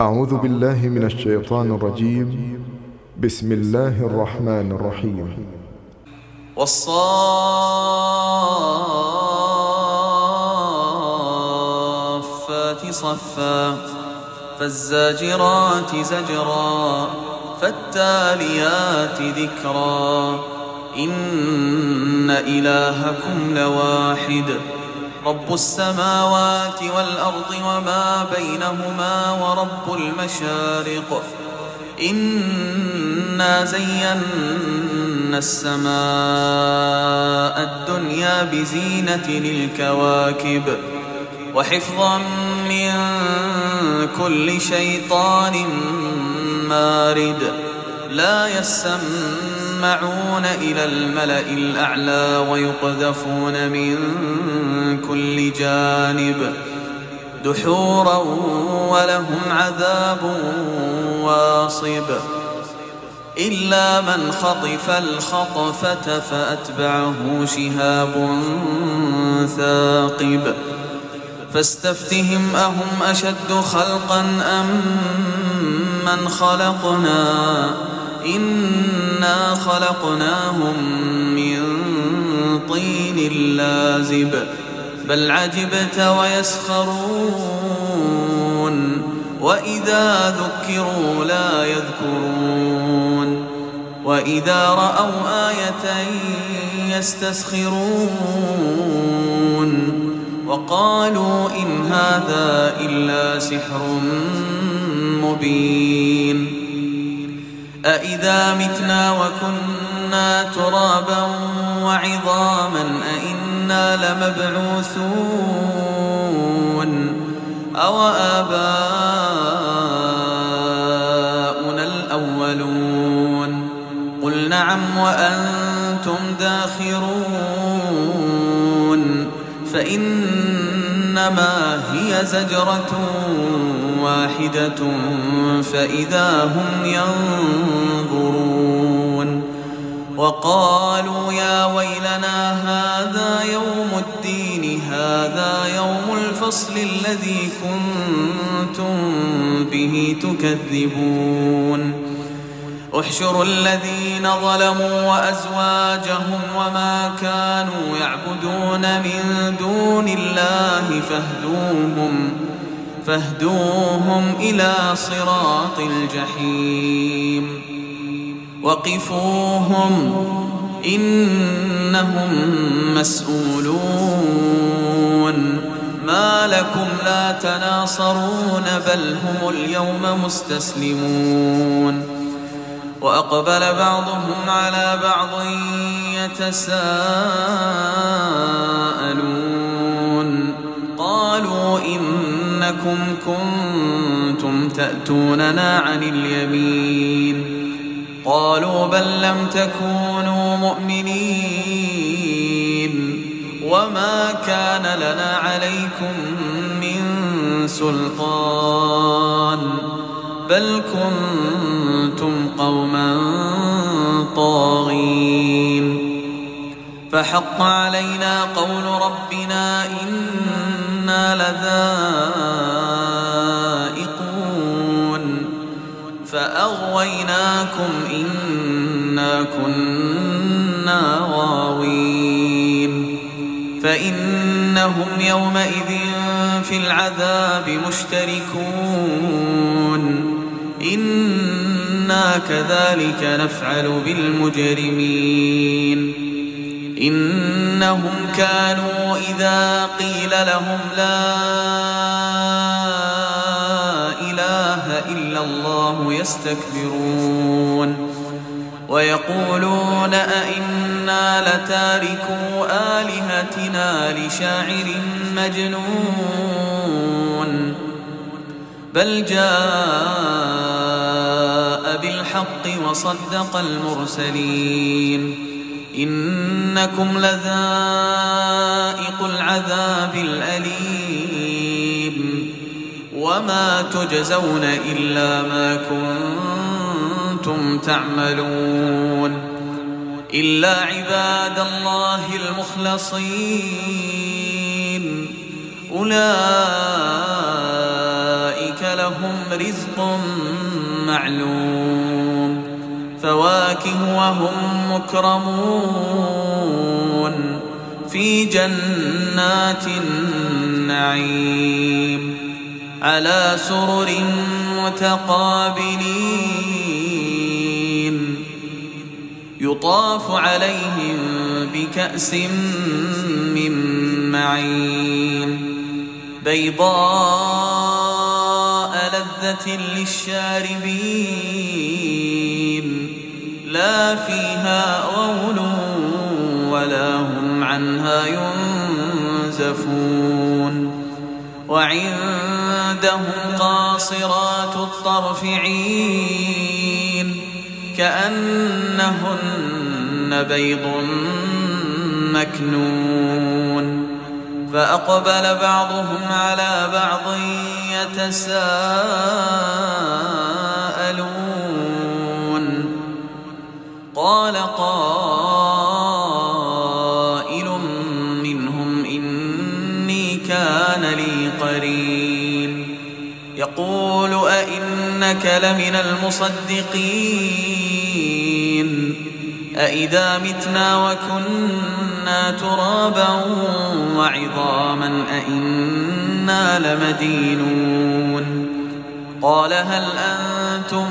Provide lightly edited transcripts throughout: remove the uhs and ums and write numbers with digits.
أعوذ بالله من الشيطان الرجيم. بسم الله الرحمن الرحيم. والصافات صفا فالزاجرات زجرا فالتاليات ذكرا إن إلهكم لواحد رب السماوات والأرض وما بينهما ورب المشارق إنا زينا السماء الدنيا بزينة للكواكب وحفظا من كل شيطان مارد لا يسمعون إلى الملأ الأعلى ويقذفون من كل جانب دحورا ولهم عذاب واصب إلا من خطف الخطفة فأتبعه شهاب ثاقب فاستفتهم أهم أشد خلقا أم من خلقنا إنا خلقناهم من طين لازب بل عجبت ويسخرون وإذا ذكروا لا يذكرون وإذا رأوا آية يستسخرون وقالوا إن هذا إلا سحر مبين أإذا متنا وكنا ترابا وعظاما أإنا لمبعوثون أو آباؤنا الأولون قل نعم وأنتم داخرون فإنما هي زجرة واحدة فإذا هم ينظرون وقالوا يا ويلنا هذا يوم الدين هذا يوم الفصل الذي كنتم به تكذبون احشروا الذين ظلموا وأزواجهم وما كانوا يعبدون من دون الله فاهدوهم إلى صراط الجحيم وقفوهم إنهم مسؤولون ما لكم لا تناصرون بل هم اليوم مستسلمون وأقبل بعضهم على بعض يتساءلون قالوا إنكم كنتم تأتوننا عن اليمين قالوا بل لم تكونوا مؤمنين وما كان لنا عليكم من سلطان بل كنتم قوما طاغين فحق علينا قول ربنا إنا لذائقون فأغويناكم إنا كنا غاوين فإنهم يومئذ في العذاب مشتركون إنا كذلك نفعل بالمجرمين إنهم كانوا إذا قيل لهم لا إله إلا الله يستكبرون ويقولون أئنا لتاركو آلهتنا لشاعر مجنون بل جاء بالحق وصدق المرسلين إنكم لذائق العذاب الأليم وما تجزون إلا ما كنتم تعملون إلا عباد الله المخلصين أولئك لهم رزق معلوم فواكه وهم مكرمون في جنات النعيم على سرر متقابلين يطاف عليهم بكأس من معين بيضاء لذة للشاربين لا فيها غول ولا هم عنها ينزفون وعندهم قاصرات الطرف عين كأنهن بيض مكنون فأقبل بعضهم على بعض يتساءلون قال قائل منهم إني كان لي قرين يقول أئنك لمن المصدقين أئذا متنا وكنا ترابا وعظاما أئنا لمدينون قال هل أنتم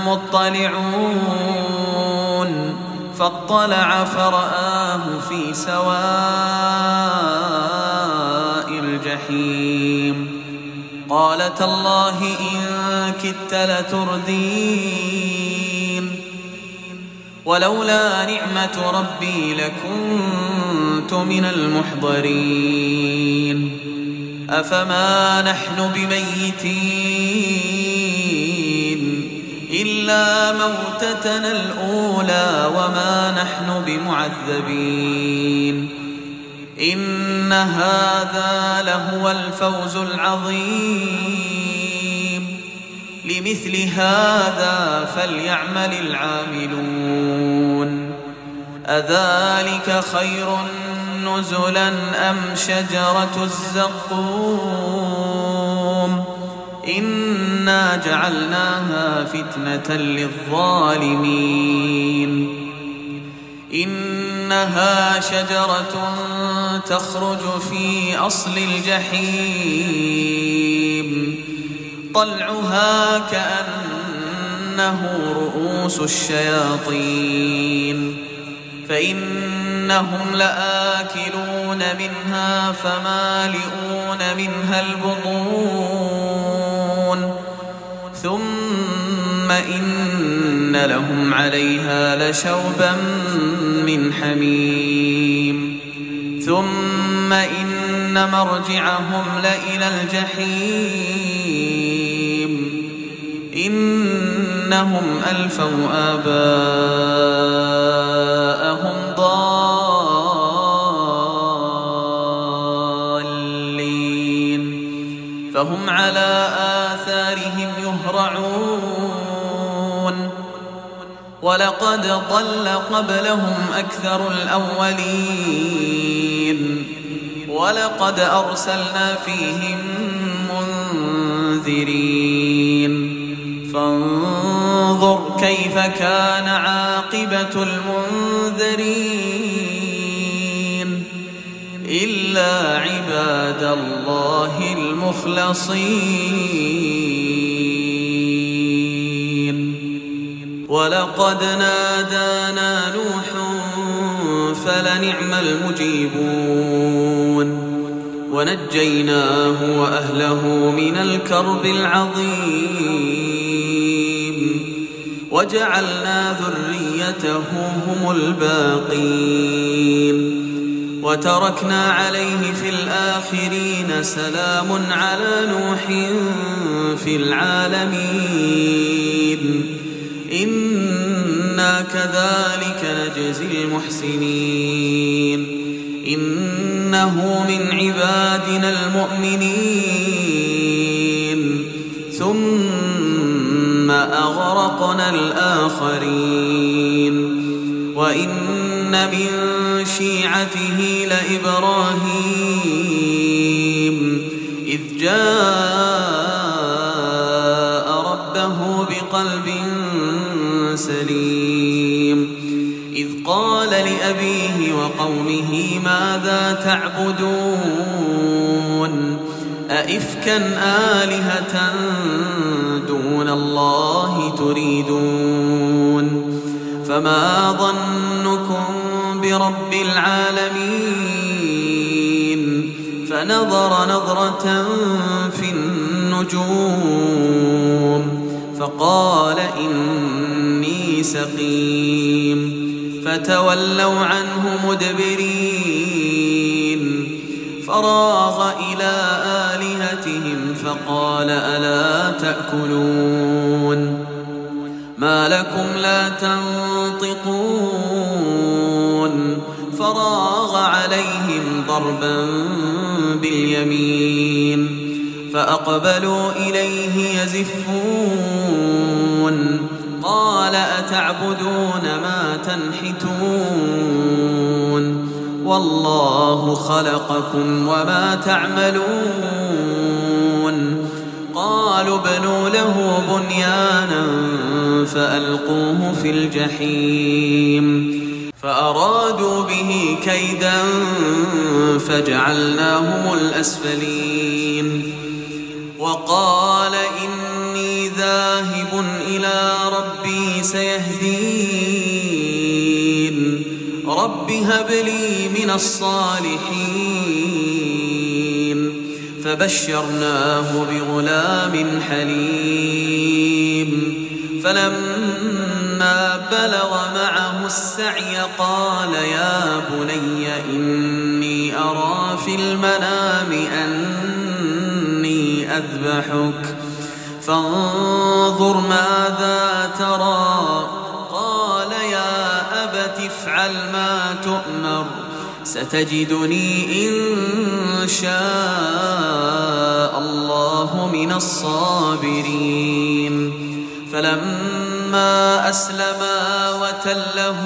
مطلعون فاطلع فرآه في سواء الجحيم قال تالله إن كدت لتردين ولولا نعمة ربي لكنت من المحضرين أفما نحن بميتين إلا موتتنا الأولى وما نحن بمعذبين إن هذا لهو الفوز العظيم لمثل هذا فليعمل العاملون أذلك خير نزلا أم شجرة الزقوم إنا جعلناها فتنة للظالمين إنها شجرة تخرج في أصل الجحيم طلعها كأنه رؤوس الشياطين فإنهم لآكلون منها فمالئون منها البطون ثم إن لهم عليها لشوبا من حميم ثم إن مرجعهم لإلى الجحيم إنهم ألفوا آباءهم ضالين فهم على آثارهم يهرعون ولقد ضل قبلهم أكثر الأولين ولقد أرسلنا فيهم منذرين فانظر كيف كان عاقبة المنذرين إلا عباد الله المخلصين ولقد نادانا نوح فلنعم المجيبون ونجيناه وأهله من الكرب العظيم وجعلنا ذريته هم الباقين وتركنا عليه في الآخرين سلام على نوح في العالمين إنا كذلك نجزي المحسنين إنه من عبادنا المؤمنين ثم أغرقنا الآخرين وإن من شيعته لإبراهيم إذ جاء ربه بقلب سليم. إذ قال لأبيه وقومه ماذا تعبدون أئفكا آلهة دون الله تريدون فما ظنكم برب العالمين فنظر نظرة في النجوم فقال إني سقيم فتولوا عنه مدبرين فراغ إلى آلهتهم فقال ألا تأكلون ما لكم لا تنطقون فراغ عليهم ضربا باليمين فأقبلوا إليه يزفون قال أتعبدون ما تنحتون والله خلقكم وما تعملون قالوا ابنوا له بنيانا فألقوه في الجحيم فأرادوا به كيدا فجعلناهم الأسفلين وقال إني ذاهب إلى ربي سيهدين رب هب لي من الصالحين فبشرناه بغلام حليم فلما بلغ معه السعي قال يا بني إني أرى في المنام أني أذبحك فانظر ماذا ترى قال يا أبت افعل ما تؤمر ستجدني إن شاء الله من الصابرين فلما أسلما وتله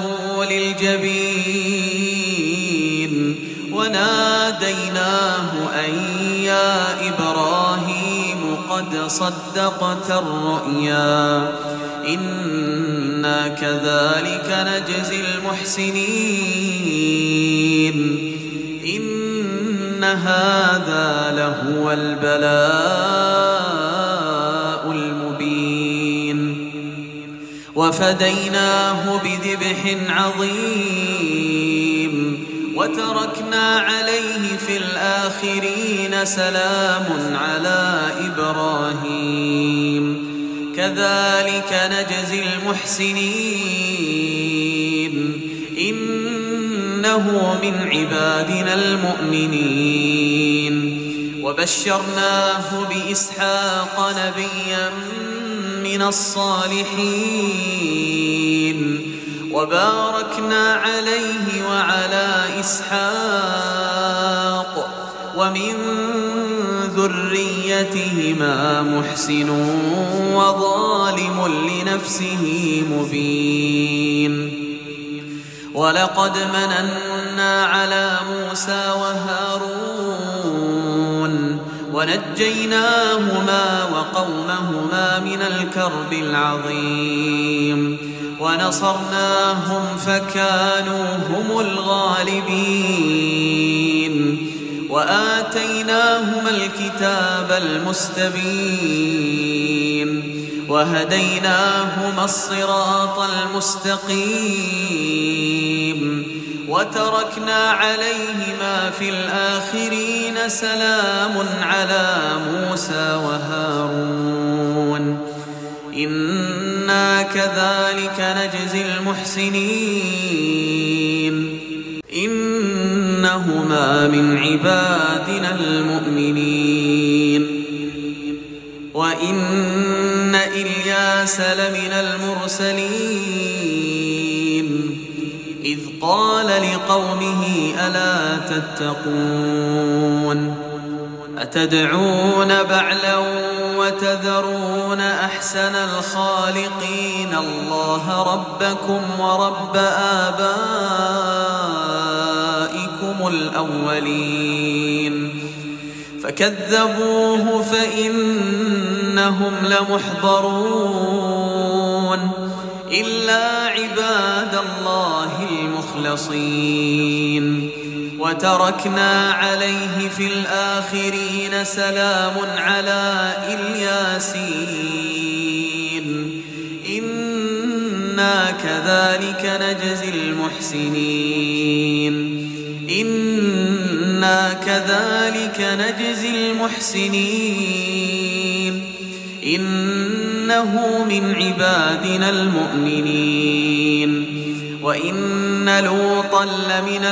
للجبين وناديناه أن يا إبراهيم قد صدقت الرؤيا إنا كذلك نجزي المحسنين إن هذا لهو البلاء المبين وفديناه بذبح عظيم وتركنا عليه في الآخرين سلام على إبراهيم كذلك نجزي المحسنين إنه من عبادنا المؤمنين وبشرناه بإسحاق نبيا من الصالحين وباركنا عليه وعلى إسحاق ومن ذريتهما محسن وظالم لنفسه مبين ولقد مننا على موسى وهارون ونجيناهما وقومهما من الكرب العظيم ونصرناهم فكانوا هم الغالبين وآتيناهما الكتاب المستبين وهديناهما الصراط المستقيم وتركنا عليهما في الآخرين سلام على موسى وهارون إنا كذلك نجزي المحسنين إنهما من عبادنا المؤمنين وإن إلياس لمن المرسلين إذ قال لقومه ألا تتقون أتدعون بعلا وتذرون أحسن الخالقين الله ربكم ورب آبائكم الأولين فكذبوه فإنهم لمحضرون إلا عباد الله المخلصين وتركنا عليه في الآخرين سلام على الياسين إنا كذلك نجزي المحسنين إنه من عبادنا المؤمنين وإن لوطا لمن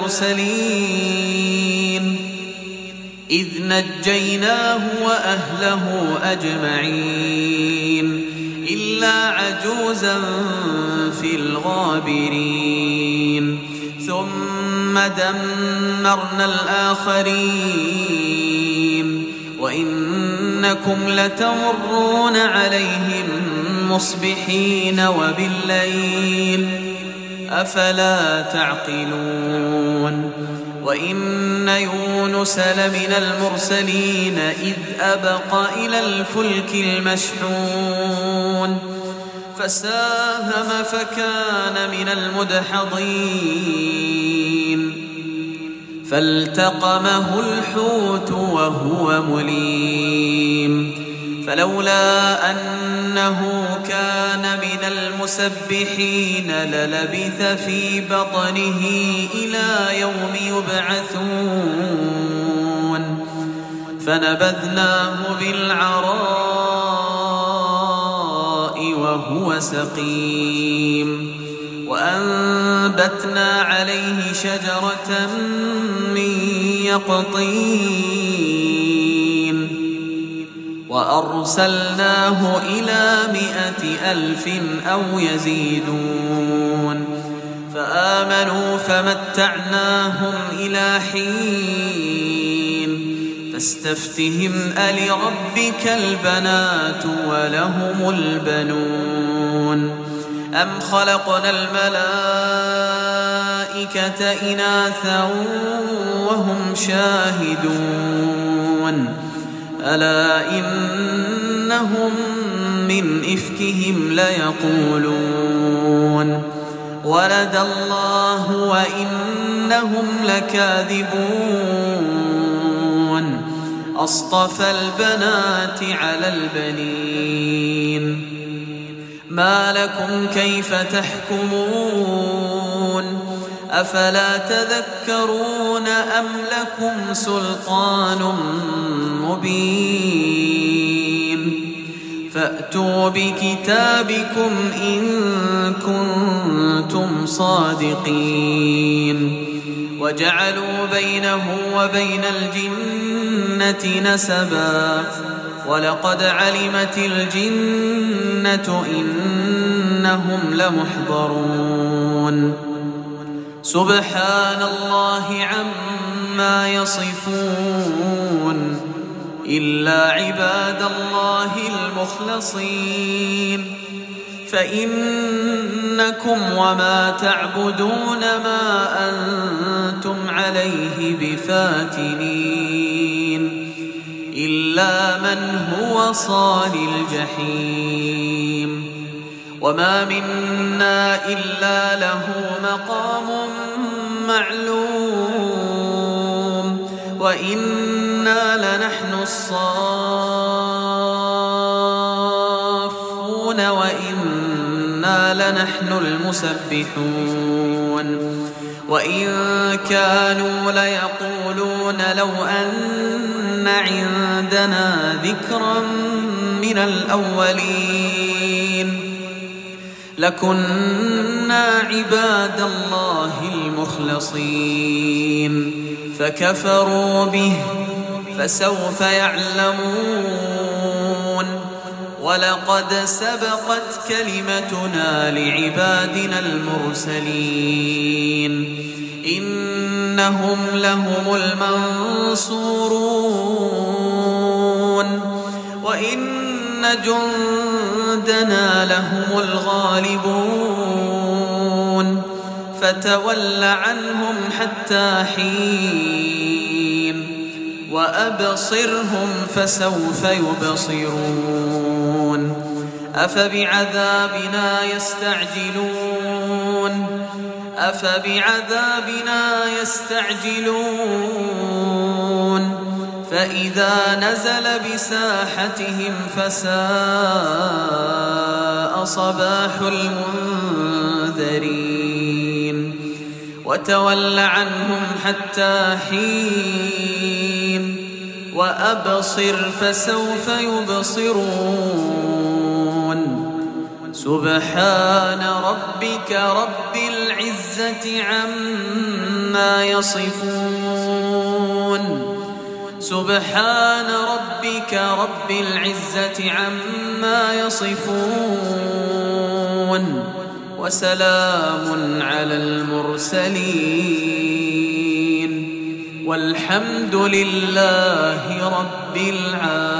المرسلين إذ نجيناه وأهله أجمعين إلا عجوزا في الغابرين ثم دمرنا الآخرين وإنكم لتمرون عليهم مصبحين وبالليل أفلا تعقلون وإن يونس لمن المرسلين إذ أبق إلى الفلك المشحون فساهم فكان من المدحضين فالتقمه الحوت وهو مليم فلولا أنه كان من المسبحين للبث في بطنه إلى يوم يبعثون فنبذناه بالعراء وهو سقيم وأنبتنا عليه شجرة من يقطين وأرسلناه إلى 100,000 أو يزيدون فآمنوا فمتعناهم إلى حين فاستفتهم ألربك البنات ولهم البنون أم خلقنا الملائكة إناثا وهم شاهدون ألا إنهم من إفكهم ليقولون ولد الله وإنهم لكاذبون أصطفى البنات على البنين ما لكم كيف تحكمون أفلا تذكرون أم لكم سلطان مبين فأتوا بكتابكم إن كنتم صادقين وجعلوا بينه وبين الجنة نسبا ولقد علمت الجنة إنهم لمحضرون سبحان الله عما يصفون إلا عباد الله المخلصين فإنكم وما تعبدون ما أنتم عليه بفاتنين إلا من هو صال الجحيم وما منا إلا له مقام معلوم وإنا لنحن الصافون وإنا لنحن المسبحون وإن كانوا ليقولون لو أن عندنا ذكرا من الأولين لكنا عباد الله المخلصين فكفروا به فسوف يعلمون ولقد سبقت كلمتنا لعبادنا المرسلين إنهم لهم المنصورون وإن جندنا لهم الغالبون فتول عنهم حتى حين وأبصرهم فسوف يبصرون أفبعذابنا يستعجلون فإذا نزل بساحتهم فساء صباح المنذرين وتول عنهم حتى حين وأبصر فسوف يبصرون سبحان ربك رب العزة عما يصفون وسلام على المرسلين والحمد لله رب العالمين.